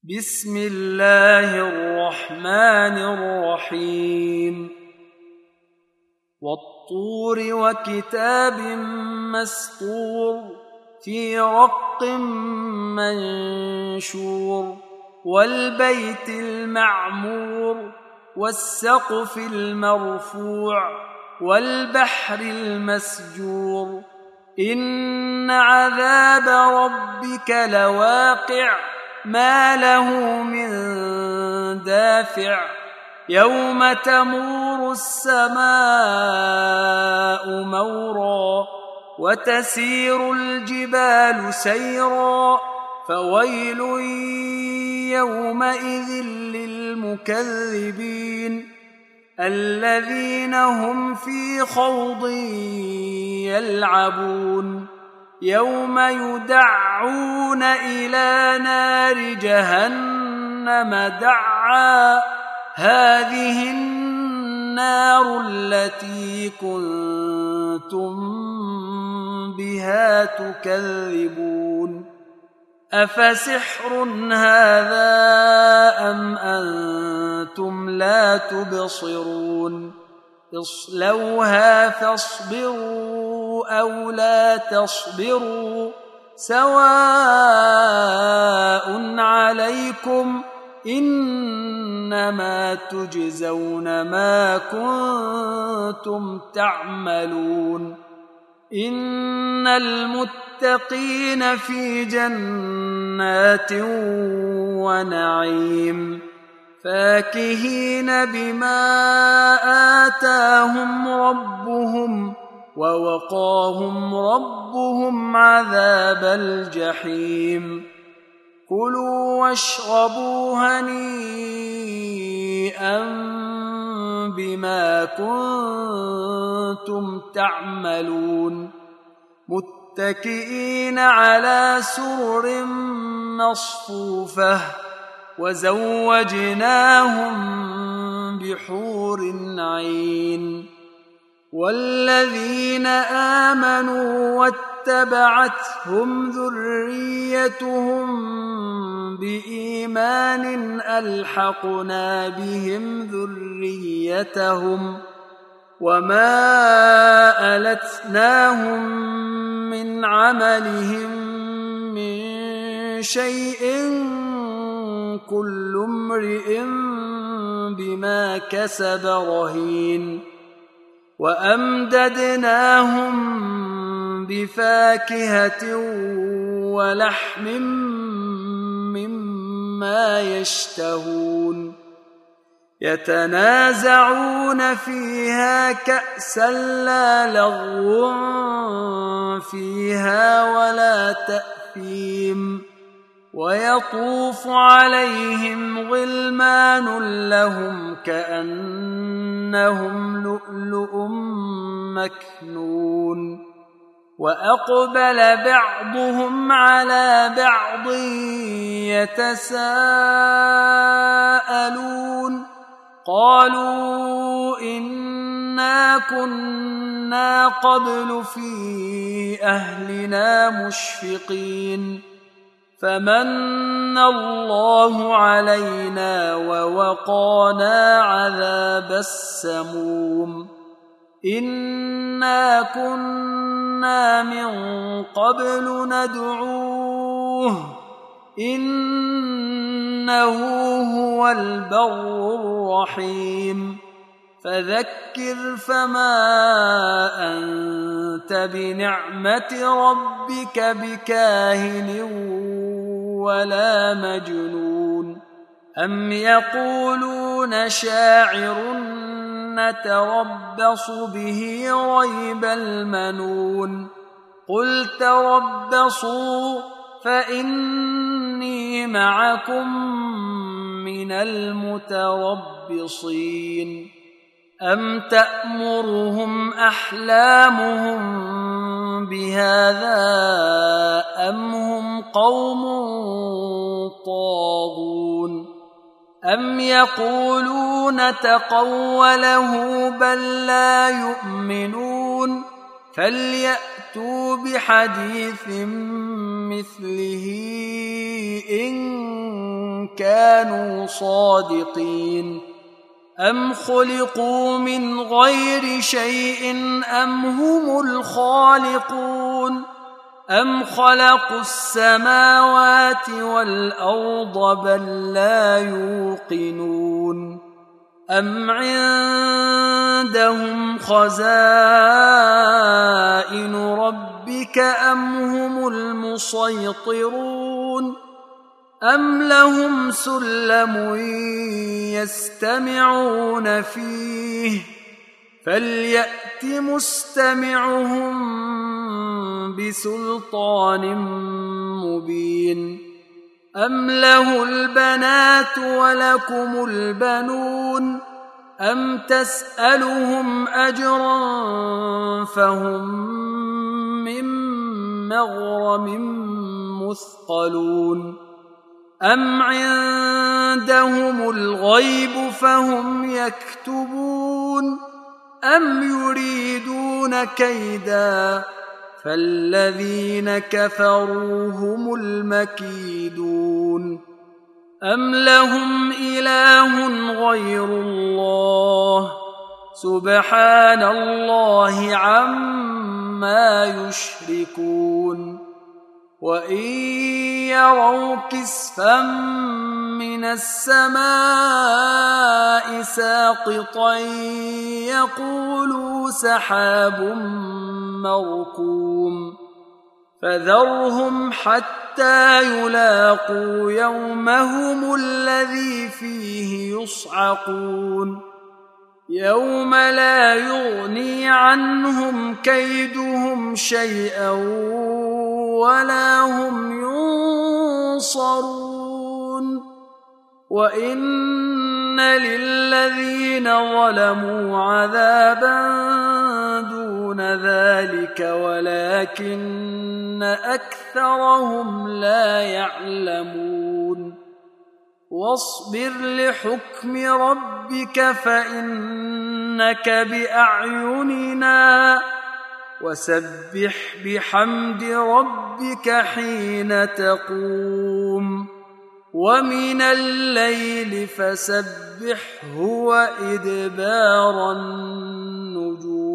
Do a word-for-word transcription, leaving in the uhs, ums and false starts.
بسم الله الرحمن الرحيم والطور وكتاب مسطور في رق منشور والبيت المعمور والسقف المرفوع والبحر المسجور إن عذاب ربك لواقع ما له من دافع يوم تمور السماء مورا وتسير الجبال سيرا فويل يومئذ للمكذبين الذين هم في خوض يلعبون يوم يدعون إلى نار جهنم دعا هذه النار التي كنتم بها تكذبون أفسحر هذا أم أنتم لا تبصرون اصلوها فاصبروا أو لا تصبروا سواء عليكم إنما تجزون ما كنتم تعملون إن المتقين في جنات ونعيم فاكهين بما آتاهم ربهم ووقاهم ربهم عذاب الجحيم كلوا واشربوا هنيئا بما كنتم تعملون متكئين على سرر مصفوفة وزوجناهم بحور عين والذين آمنوا واتبعتهم ذريتهم بإيمان ألحقنا بهم ذريتهم وما ألتناهم من عملهم من شيء كل امرئ بما كسب رهين وأمددناهم بفاكهة ولحم مما يشتهون يتنازعون فيها كأسا لا لغو فيها ولا تأثيم ويطوف عليهم غلمان لهم كأنهم لؤلؤ مكنون وأقبل بعضهم على بعض يتساءلون قالوا إنا كنا قبل في أهلنا مشفقين فمن الله علينا ووقانا عذاب السموم إنا كنا من قبل ندعوه إنه هو البر الرحيم فذكر فما أنت بنعمة ربك بكاهن ولا مجنون أم يقولون شاعر نتربص به ريب المنون قل تربصوا فإني معكم من المتربصين أم تأمرهم أحلامهم بهذا أم هم قوم طاغون أم يقولون تقوله بل لا يؤمنون فليأتوا بحديث مثله إن كانوا صادقين أم خلقوا من غير شيء أم هم الخالقون أم خلقوا السماوات والأرض بل لا يوقنون أم عندهم خزائن ربك أم هم المسيطرون أم لهم سلم يستمعون فيه فليأت مستمعهم بسلطان مبين أم له البنات ولكم البنون أم تسألهم أجرا فهم من مغرم مثقلون أم عندهم الغيب فهم يكتبون أم يريدون كيدا فالذين كفروا هم المكيدون أم لهم إله غير الله سبحان الله عما يشركون وإن يروا كسفا من السماء ساقطا يقولوا سحاب مركوم فذرهم حتى يلاقوا يومهم الذي فيه يصعقون يوم لا يغني عنهم كيدهم شيئا ولا هم ينصرون وإن للذين ظلموا عذابا دون ذلك ولكن أكثرهم لا يعلمون واصبر لحكم ربك فإنك بأعيننا وسبح بحمد ربك حين تقوم ومن الليل فسبحه وإدبار النجوم